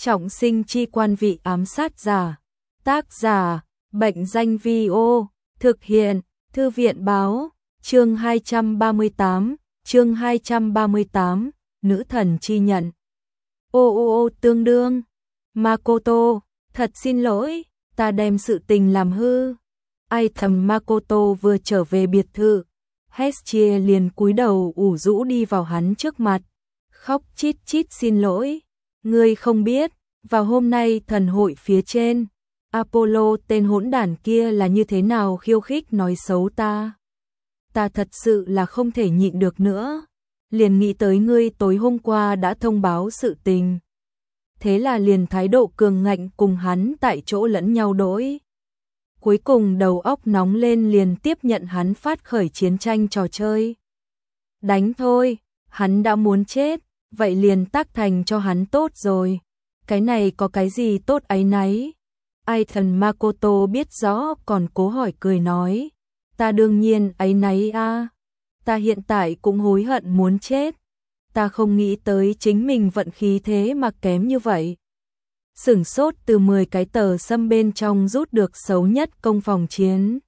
Trọng sinh chi quan vị ám sát giả. Tác giả, Bệnh danh Vi-ô. Thực hiện, Thư viện báo. Chương 238, Nữ thần chi nhận. Tương đương. Makoto, thật xin lỗi, ta đem sự tình làm hư. Ai thầm Makoto vừa trở về biệt thự, Hestia liền cúi đầu ủ rũ đi vào hắn trước mặt, khóc chít chít xin lỗi. Ngươi không biết, vào hôm nay thần hội phía trên, Apollo tên hỗn đản kia là như thế nào khiêu khích nói xấu ta. Ta thật sự là không thể nhịn được nữa, liền nghĩ tới ngươi tối hôm qua đã thông báo sự tình. Thế là liền thái độ cường ngạnh cùng hắn tại chỗ lẫn nhau đối. Cuối cùng đầu óc nóng lên liền tiếp nhận hắn phát khởi chiến tranh trò chơi. Đánh thôi, hắn đã muốn chết, vậy liền tác thành cho hắn tốt rồi. Cái này có cái gì tốt áy náy? Ai thần Makoto biết rõ còn cố hỏi cười nói. Ta đương nhiên áy náy a. Ta hiện tại cũng hối hận muốn chết. Ta không nghĩ tới chính mình vận khí thế mà kém như vậy. Sửng sốt từ 10 cái tờ sâm bên trong rút được xấu nhất công phòng chiến.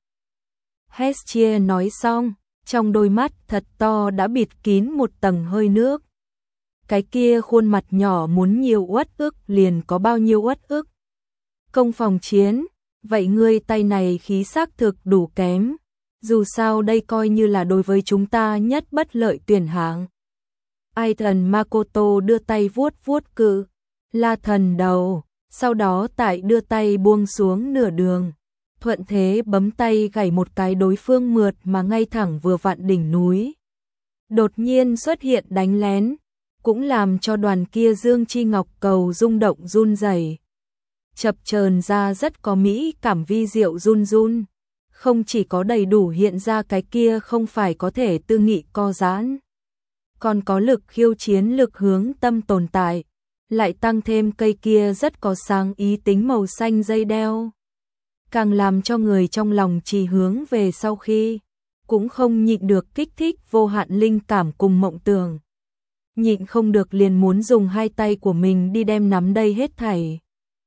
Hestia nói xong, trong đôi mắt thật to đã bịt kín một tầng hơi nước. Cái kia khuôn mặt nhỏ muốn nhiều uất ức liền có bao nhiêu uất ức. Công phòng chiến, vậy ngươi tay này khí xác thực đủ kém. Dù sao đây coi như là đối với chúng ta nhất bất lợi tuyển hạng. Ai thần Makoto đưa tay vuốt vuốt cự La thần đầu, sau đó tại đưa tay buông xuống nửa đường, thuận thế bấm tay gảy một cái đối phương mượt mà ngay thẳng vừa vặn đỉnh núi. Đột nhiên xuất hiện đánh lén, cũng làm cho đoàn kia dương chi ngọc cầu rung động run rẩy, chập chờn ra rất có mỹ cảm vi diệu run run, không chỉ có đầy đủ hiện ra cái kia không phải có thể tư nghị co giãn, còn có lực khiêu chiến lực hướng tâm tồn tại, lại tăng thêm cây kia rất có sáng ý tính màu xanh dây đeo, càng làm cho người trong lòng chỉ hướng về sau khi, cũng không nhịn được kích thích vô hạn linh cảm cùng mộng tưởng. Nhịn không được liền muốn dùng hai tay của mình đi đem nắm đây hết thảy.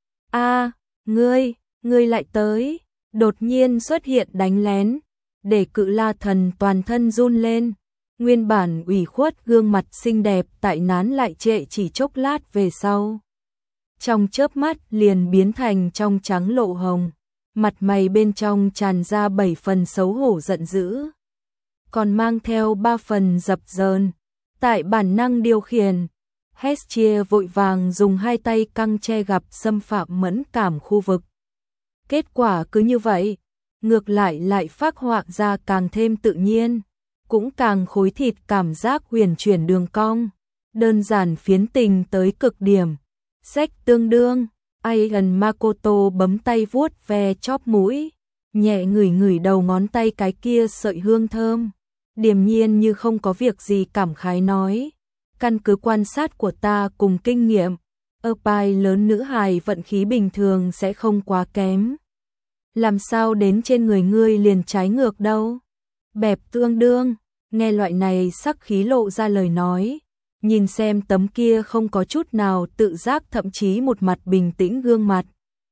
Ngươi lại tới, đột nhiên xuất hiện đánh lén, để cự La thần toàn thân run lên. Nguyên bản ủy khuất gương mặt xinh đẹp tại nán lại trệ chỉ chốc lát về sau. Trong chớp mắt liền biến thành trong trắng lộ hồng, mặt mày bên trong tràn ra 7 phần xấu hổ giận dữ, còn mang theo 3 phần dập dờn. Tại bản năng điều khiển, Hestia vội vàng dùng hai tay căng che gặp xâm phạm mẫn cảm khu vực. Kết quả cứ như vậy, ngược lại phác họa ra càng thêm tự nhiên, cũng càng khối thịt cảm giác huyền chuyển đường cong, đơn giản phiến tình tới cực điểm. Sách tương đương, Aigan Makoto bấm tay vuốt ve chóp mũi, nhẹ ngửi đầu ngón tay cái kia sợi hương thơm, điềm nhiên như không có việc gì cảm khái nói. Căn cứ quan sát của ta cùng kinh nghiệm, pai lớn nữ hài vận khí bình thường sẽ không quá kém. Làm sao đến trên người ngươi liền trái ngược đâu? Bẹp tương đương, nghe loại này sắc khí lộ ra lời nói, nhìn xem tấm kia không có chút nào tự giác thậm chí một mặt bình tĩnh gương mặt.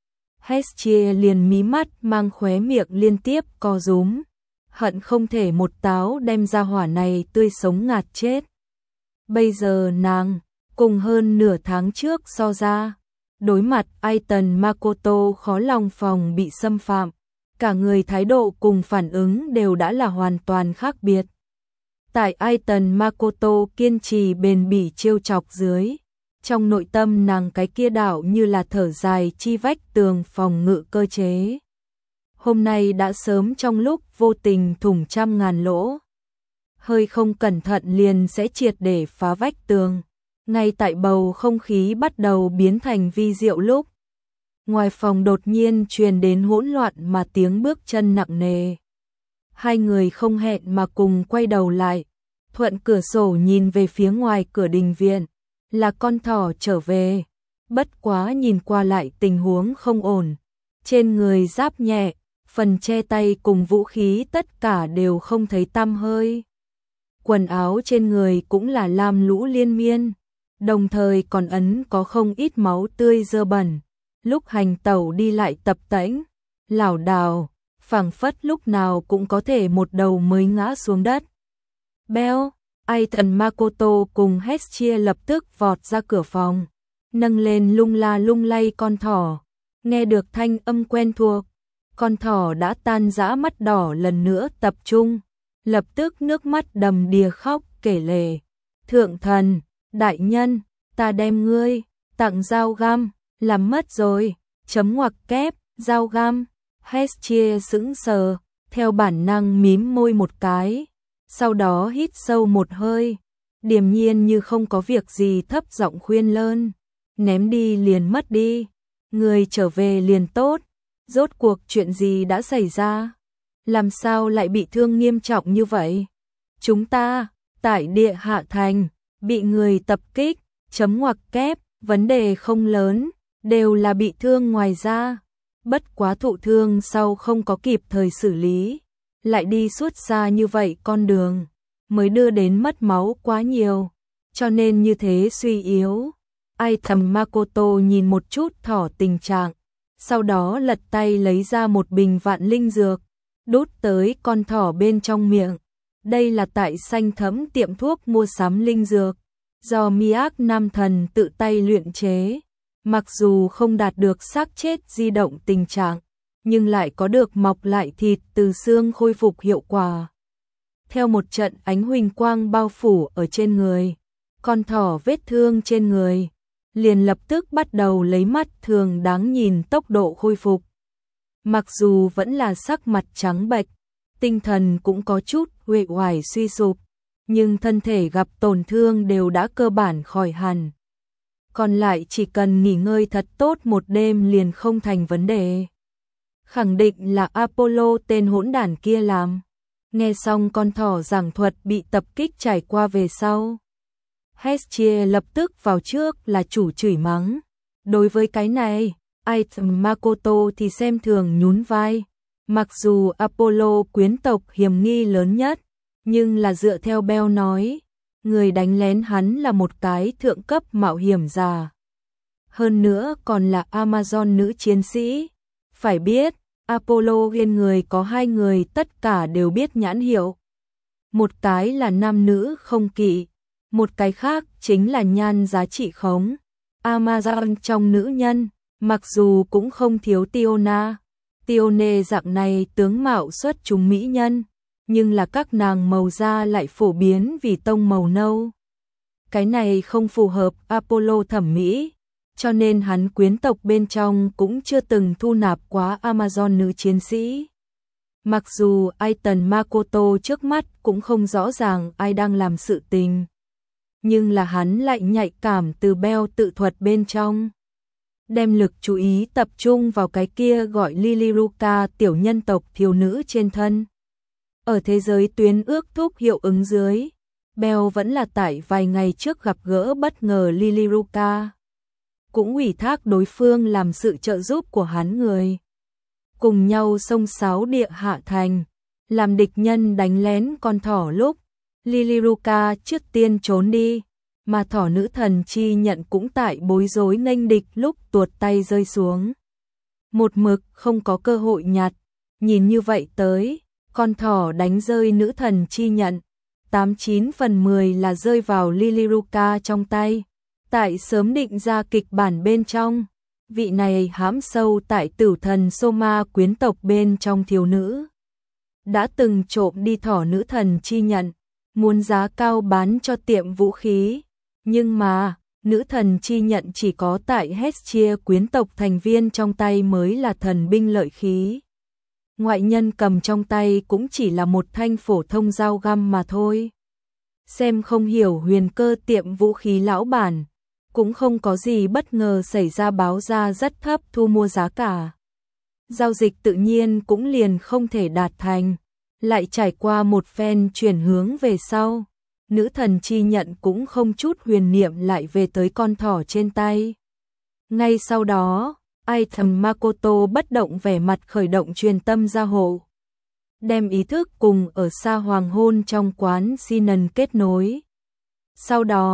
Hestia liền mí mắt mang khóe miệng liên tiếp co rúm, hận không thể một táo đem ra hỏa này tươi sống ngạt chết. Bây giờ nàng, cùng hơn nửa tháng trước so ra, đối mặt Aiton Makoto khó lòng phòng bị xâm phạm, cả người thái độ cùng phản ứng đều đã là hoàn toàn khác biệt. Tại Aiton Makoto kiên trì bền bỉ trêu chọc dưới, trong nội tâm nàng cái kia đảo như là thở dài chi vách tường phòng ngự cơ chế. Hôm nay đã sớm trong lúc vô tình thủng trăm ngàn lỗ. Hơi không cẩn thận liền sẽ triệt để phá vách tường. Ngay tại bầu không khí bắt đầu biến thành vi diệu lúc. Ngoài phòng đột nhiên truyền đến hỗn loạn mà tiếng bước chân nặng nề. Hai người không hẹn mà cùng quay đầu lại. Thuận cửa sổ nhìn về phía ngoài cửa đình viện. Là con thỏ trở về. Bất quá nhìn qua lại tình huống không ổn. Trên người giáp nhẹ, phần che tay cùng vũ khí tất cả đều không thấy tăm hơi. Quần áo trên người cũng là lam lũ liên miên, đồng thời còn ấn có không ít máu tươi dơ bẩn. Lúc hành tẩu đi lại tập tễnh, lảo đảo, phảng phất lúc nào cũng có thể một đầu mới ngã xuống đất. Beo, Aiton Makoto cùng Hestia lập tức vọt ra cửa phòng, nâng lên lung la lung lay con thỏ. Nghe được thanh âm quen thuộc, con thỏ đã tan rã, mắt đỏ lần nữa tập trung, lập tức nước mắt đầm đìa khóc kể lể. Thượng thần, đại nhân, ta đem ngươi tặng dao găm, làm mất rồi, chấm ngoặc kép, dao găm. Hestia sững sờ, theo bản năng mím môi một cái, sau đó hít sâu một hơi, điềm nhiên như không có việc gì thấp giọng khuyên lơn. Ném đi liền mất đi, người trở về liền tốt. Rốt cuộc chuyện gì đã xảy ra? Làm sao lại bị thương nghiêm trọng như vậy? Chúng ta, tại địa hạ thành, bị người tập kích, chấm ngoặc kép, vấn đề không lớn, đều là bị thương ngoài da. Bất quá thụ thương sau không có kịp thời xử lý, lại đi suốt xa như vậy con đường, mới đưa đến mất máu quá nhiều, cho nên như thế suy yếu. Ai thầm Makoto nhìn một chút thỏ tình trạng, sau đó lật tay lấy ra một bình vạn linh dược, đút tới con thỏ bên trong miệng. Đây là tại xanh thẫm tiệm thuốc mua sắm linh dược, do Miác Nam Thần tự tay luyện chế. Mặc dù không đạt được xác chết di động tình trạng, nhưng lại có được mọc lại thịt từ xương khôi phục hiệu quả. Theo một trận ánh huỳnh quang bao phủ ở trên người, con thỏ vết thương trên người liền lập tức bắt đầu lấy mắt thường đáng nhìn tốc độ khôi phục. Mặc dù vẫn là sắc mặt trắng bệch, tinh thần cũng có chút uể oải suy sụp, nhưng thân thể gặp tổn thương đều đã cơ bản khỏi hẳn. Còn lại chỉ cần nghỉ ngơi thật tốt một đêm liền không thành vấn đề. Khẳng định là Apollo tên hỗn đản kia làm. Nghe xong con thỏ giảng thuật bị tập kích trải qua về sau, Hestia lập tức vào trước là chủ chửi mắng. Đối với cái này, Aiton Makoto thì xem thường nhún vai. Mặc dù Apollo quyến tộc hiểm nghi lớn nhất, nhưng là dựa theo Bell nói, người đánh lén hắn là một cái thượng cấp mạo hiểm giả. Hơn nữa còn là Amazon nữ chiến sĩ. Phải biết, Apollo bên người có 2 người tất cả đều biết nhãn hiệu. Một cái là nam nữ không kỵ, một cái khác chính là nhan giá trị khống. Amazon trong nữ nhân, mặc dù cũng không thiếu Tiona, Tione dạng này tướng mạo xuất chúng mỹ nhân, nhưng là các nàng màu da lại phổ biến vì tông màu nâu. Cái này không phù hợp Apollo thẩm mỹ, cho nên hắn quyến tộc bên trong cũng chưa từng thu nạp quá Amazon nữ chiến sĩ. Mặc dù Aiton Makoto trước mắt cũng không rõ ràng ai đang làm sự tình, nhưng là hắn lại nhạy cảm từ Bell tự thuật bên trong, đem lực chú ý tập trung vào cái kia gọi Liliruka tiểu nhân tộc thiếu nữ trên thân. Ở thế giới tuyến ước thúc hiệu ứng dưới, Bell vẫn là tại vài ngày trước gặp gỡ bất ngờ Liliruka, cũng ủy thác đối phương làm sự trợ giúp của hắn người. Cùng nhau xông xáo địa hạ thành, làm địch nhân đánh lén con thỏ lúc Liliruka trước tiên trốn đi, mà thỏ nữ thần chi nhận cũng tại bối rối nghênh địch lúc tuột tay rơi xuống. Một mực không có cơ hội nhặt, nhìn như vậy tới, con thỏ đánh rơi nữ thần chi nhận, 89 phần 10 là rơi vào Liliruka trong tay. Tại sớm định ra kịch bản bên trong, vị này hãm sâu tại tử thần Soma quyến tộc bên trong thiếu nữ, đã từng trộm đi thỏ nữ thần chi nhận, muốn giá cao bán cho tiệm vũ khí. Nhưng mà, nữ thần chi nhận chỉ có tại Hestia quyến tộc thành viên trong tay mới là thần binh lợi khí. Ngoại nhân cầm trong tay cũng chỉ là một thanh phổ thông dao găm mà thôi. Xem không hiểu huyền cơ tiệm vũ khí lão bản, cũng không có gì bất ngờ xảy ra, báo ra rất thấp thu mua giá cả. Giao dịch tự nhiên cũng liền không thể đạt thành, lại trải qua một phen chuyển hướng về sau. Nữ thần chi nhận cũng không chút huyền niệm lại về tới con thỏ trên tay. Ngay sau đó, Aiton Makoto bất động vẻ mặt khởi động truyền tâm gia hộ, đem ý thức cùng ở xa hoàng hôn trong quán Sinan kết nối. Sau đó,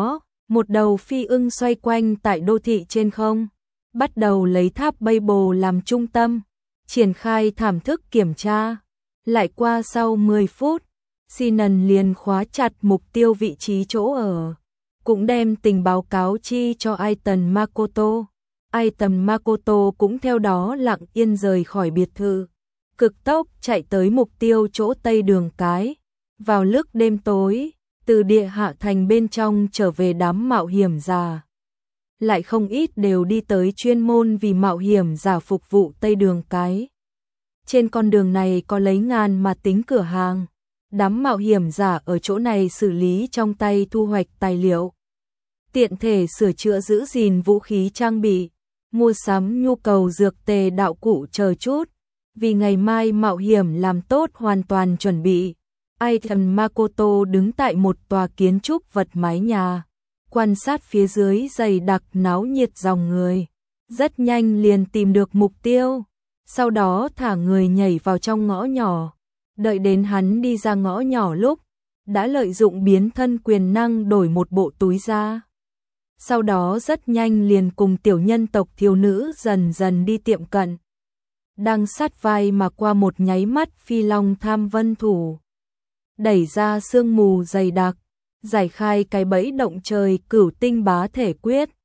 Một đầu phi ưng xoay quanh tại đô thị trên không, bắt đầu lấy tháp Babel làm trung tâm, triển khai thảm thức kiểm tra. Lại qua sau 10 phút, Sinan liền khóa chặt mục tiêu vị trí chỗ ở, cũng đem tình báo cáo chi cho Aitan Makoto. Aitan Makoto cũng theo đó lặng yên rời khỏi biệt thự, cực tốc chạy tới mục tiêu chỗ Tây Đường Cái. Vào lúc đêm tối, từ địa hạ thành bên trong trở về đám mạo hiểm giả. Lại không ít đều đi tới chuyên môn vì mạo hiểm giả phục vụ Tây Đường Cái. Trên con đường này có lấy ngàn mà tính cửa hàng. Đám mạo hiểm giả ở chỗ này xử lý trong tay thu hoạch tài liệu, tiện thể sửa chữa giữ gìn vũ khí trang bị, mua sắm nhu cầu dược tề đạo cụ chờ chút, vì ngày mai mạo hiểm làm tốt hoàn toàn chuẩn bị. Aitan Makoto đứng tại một tòa kiến trúc vật mái nhà, quan sát phía dưới dày đặc náo nhiệt dòng người, rất nhanh liền tìm được mục tiêu, sau đó thả người nhảy vào trong ngõ nhỏ. Đợi đến hắn đi ra ngõ nhỏ lúc, đã lợi dụng biến thân quyền năng đổi một bộ túi ra. Sau đó rất nhanh liền cùng tiểu nhân tộc thiếu nữ dần dần đi tiệm cận. Đang sát vai mà qua một nháy mắt Phi Long Tham Vân thủ, đẩy ra sương mù dày đặc, giải khai cái bẫy động trời Cửu Tinh Bá Thể Quyết.